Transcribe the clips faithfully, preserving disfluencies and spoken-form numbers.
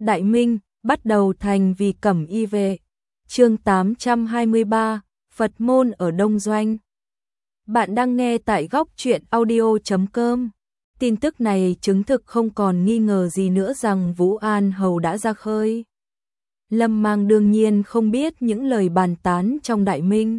Đại Minh, bắt đầu thành vì Cẩm Y vệ. Chương tám trăm hai mươi ba, Phật môn ở Đông Doanh. Bạn đang nghe tại góc truyện audio chấm com. Tin tức này chứng thực không còn nghi ngờ gì nữa rằng Vũ An Hầu đã ra khơi. Lâm Mang đương nhiên không biết những lời bàn tán trong Đại Minh.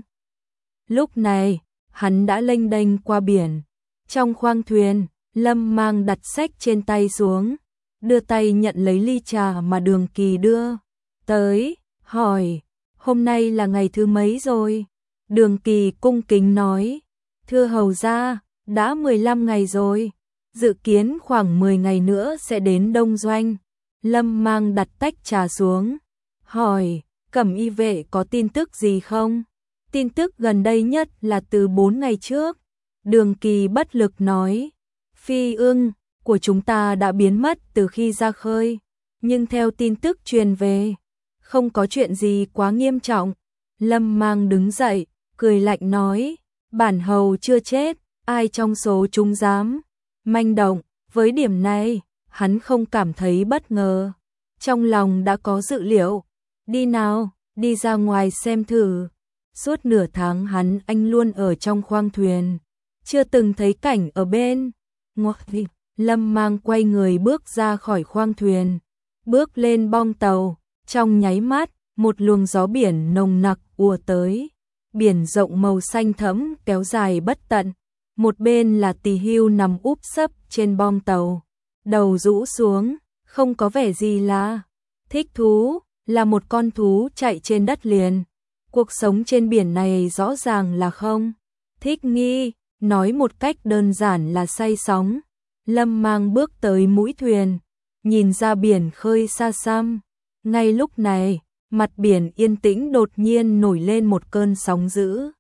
Lúc này, hắn đã lênh đênh qua biển. Trong khoang thuyền, Lâm Mang đặt sách trên tay xuống, đưa tay nhận lấy ly trà mà Đường Kỳ đưa tới, hỏi, hôm nay là ngày thứ mấy rồi? Đường Kỳ cung kính nói, thưa hầu gia, đã mười lăm ngày rồi, dự kiến khoảng mười ngày nữa sẽ đến Đông Doanh. Lâm Mang đặt tách trà xuống, hỏi, Cẩm Y vệ có tin tức gì không? Tin tức gần đây nhất là từ bốn ngày trước. Đường Kỳ bất lực nói, phi ưng của chúng ta đã biến mất từ khi ra khơi, nhưng theo tin tức truyền về, không có chuyện gì quá nghiêm trọng. Lâm Mang đứng dậy, cười lạnh nói, bản hầu chưa chết, ai trong số chúng dám manh động. Với điểm này, hắn không cảm thấy bất ngờ, trong lòng đã có dự liệu. Đi nào, đi ra ngoài xem thử. Suốt nửa tháng hắn anh luôn ở trong khoang thuyền, chưa từng thấy cảnh ở bên ngoài. Lâm Mang quay người bước ra khỏi khoang thuyền, bước lên bong tàu. Trong nháy mắt, một luồng gió biển nồng nặc ùa tới. Biển rộng màu xanh thẫm kéo dài bất tận. Một bên là Tỳ Hưu nằm úp sấp trên bong tàu, đầu rũ xuống, không có vẻ gì là thích thú, là một con thú chạy trên đất liền. Cuộc sống trên biển này rõ ràng là không thích nghi, nói một cách đơn giản là say sóng. Lâm Mang bước tới mũi thuyền, nhìn ra biển khơi xa xăm. Ngay lúc này, mặt biển yên tĩnh đột nhiên nổi lên một cơn sóng dữ.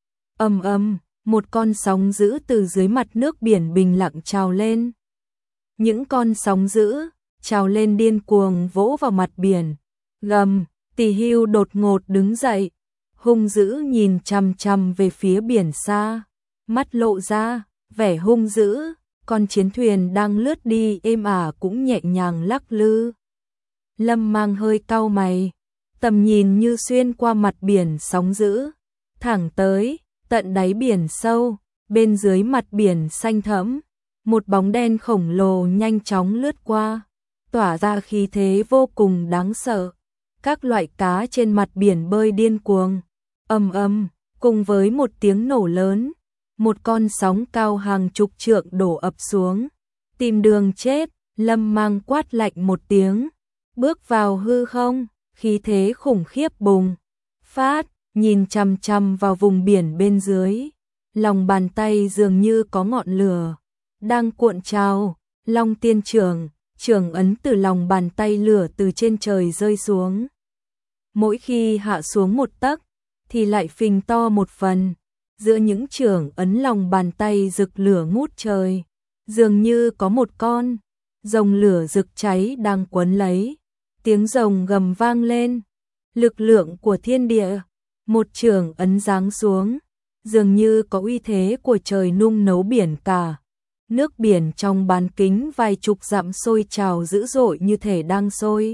Ầm ầm, một con sóng dữ từ dưới mặt nước biển bình lặng trào lên. Những con sóng dữ trào lên điên cuồng vỗ vào mặt biển. Gầm, Tỳ Hưu đột ngột đứng dậy, hung dữ nhìn chằm chằm về phía biển xa, mắt lộ ra vẻ hung dữ. Con chiến thuyền đang lướt đi êm ả cũng nhẹ nhàng lắc lư. Lâm Mang hơi cau mày, tầm nhìn như xuyên qua mặt biển sóng dữ, thẳng tới tận đáy biển sâu. Bên dưới mặt biển xanh thẫm, một bóng đen khổng lồ nhanh chóng lướt qua, tỏa ra khí thế vô cùng đáng sợ. Các loại cá trên mặt biển bơi điên cuồng. Ầm ầm, cùng với một tiếng nổ lớn, một con sóng cao hàng chục trượng đổ ập xuống. Tìm đường chết. Lâm Mang quát lạnh một tiếng, bước vào hư không, khí thế khủng khiếp bùng phát, nhìn chằm chằm vào vùng biển bên dưới. Lòng bàn tay dường như có ngọn lửa đang cuộn trào. Long Tiên Trưởng, trưởng ấn từ lòng bàn tay lửa từ trên trời rơi xuống. Mỗi khi hạ xuống một tấc thì lại phình to một phần. Giữa những trưởng ấn lòng bàn tay rực lửa ngút trời, dường như có một con rồng lửa rực cháy đang quấn lấy. Tiếng rồng gầm vang lên, lực lượng của thiên địa. Một trưởng ấn giáng xuống, dường như có uy thế của trời nung nấu biển cả. Nước biển trong bán kính vài chục dặm sôi trào dữ dội như thể đang sôi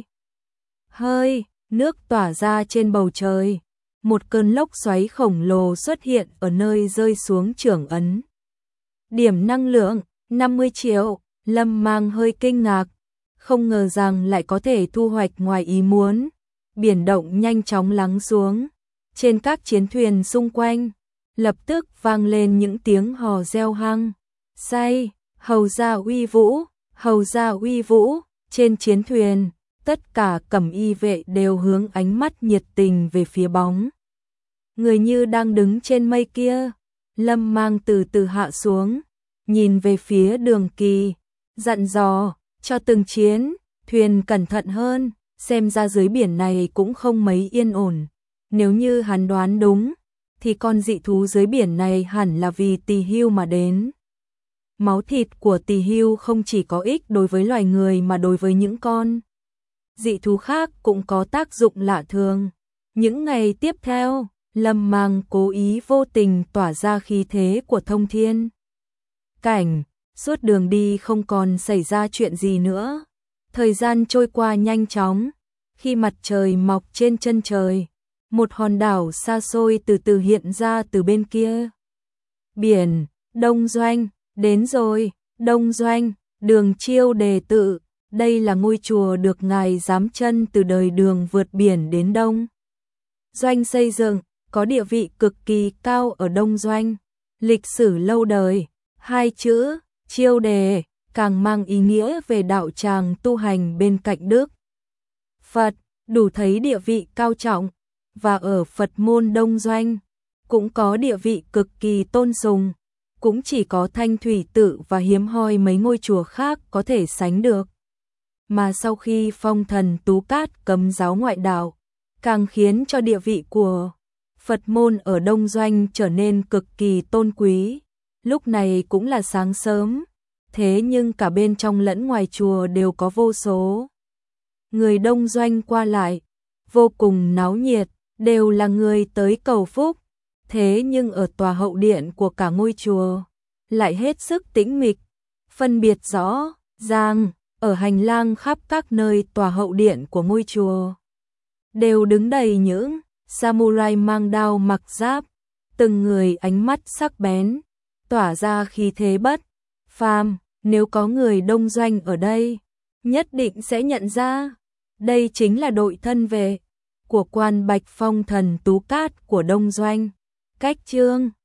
hơi, nước tỏa ra trên bầu trời. Một cơn lốc xoáy khổng lồ xuất hiện ở nơi rơi xuống trưởng ấn. Điểm năng lượng năm mươi triệu. Lâm Mang hơi kinh ngạc, không ngờ rằng lại có thể thu hoạch ngoài ý muốn. Biển động nhanh chóng lắng xuống. Trên các chiến thuyền xung quanh, lập tức vang lên những tiếng hò reo hăng say, hầu gia uy vũ, hầu gia uy vũ. Trên chiến thuyền, tất cả Cẩm Y vệ đều hướng ánh mắt nhiệt tình về phía bóng người như đang đứng trên mây kia. Lâm Mang từ từ hạ xuống, nhìn về phía Đường Kỳ, dặn dò, cho từng chiến thuyền cẩn thận hơn, xem ra dưới biển này cũng không mấy yên ổn. Nếu như hắn đoán đúng, thì con dị thú dưới biển này hẳn là vì Tỳ Hưu mà đến. Máu thịt của Tỳ Hưu không chỉ có ích đối với loài người mà đối với những con dị thú khác cũng có tác dụng lạ thường. Những ngày tiếp theo, Lâm Mang cố ý vô tình tỏa ra khí thế của thông thiên cảnh, suốt đường đi không còn xảy ra chuyện gì nữa. Thời gian trôi qua nhanh chóng, khi mặt trời mọc trên chân trời, một hòn đảo xa xôi từ từ hiện ra từ bên kia. Biển, Đông Doanh, đến rồi, Đông Doanh, Đường Chiêu Đề tự, đây là ngôi chùa được ngài giám chân từ đời Đường vượt biển đến Đông Doanh xây dựng, có địa vị cực kỳ cao ở Đông Doanh, lịch sử lâu đời. Hai chữ Chiêu Đề càng mang ý nghĩa về đạo tràng tu hành bên cạnh Đức Phật, đủ thấy địa vị cao trọng, và ở Phật môn Đông Doanh cũng có địa vị cực kỳ tôn sùng, cũng chỉ có Thanh Thủy Tự và hiếm hoi mấy ngôi chùa khác có thể sánh được. Mà sau khi Phong Thần Tú Cát cấm giáo ngoại đạo, càng khiến cho địa vị của Phật môn ở Đông Doanh trở nên cực kỳ tôn quý. Lúc này cũng là sáng sớm, thế nhưng cả bên trong lẫn ngoài chùa đều có vô số người Đông Doanh qua lại, vô cùng náo nhiệt, đều là người tới cầu phúc. Thế nhưng ở tòa hậu điện của cả ngôi chùa lại hết sức tĩnh mịch, phân biệt rõ ràng, ở hành lang khắp các nơi tòa hậu điện của ngôi chùa đều đứng đầy những samurai mang đao mặc giáp, từng người ánh mắt sắc bén, tỏa ra khí thế bất phàm. Nếu có người Đông Doanh ở đây, nhất định sẽ nhận ra, đây chính là đội thân vệ của quan Bạch Phong Thần Tú Cát của Đông Doanh. Cách chương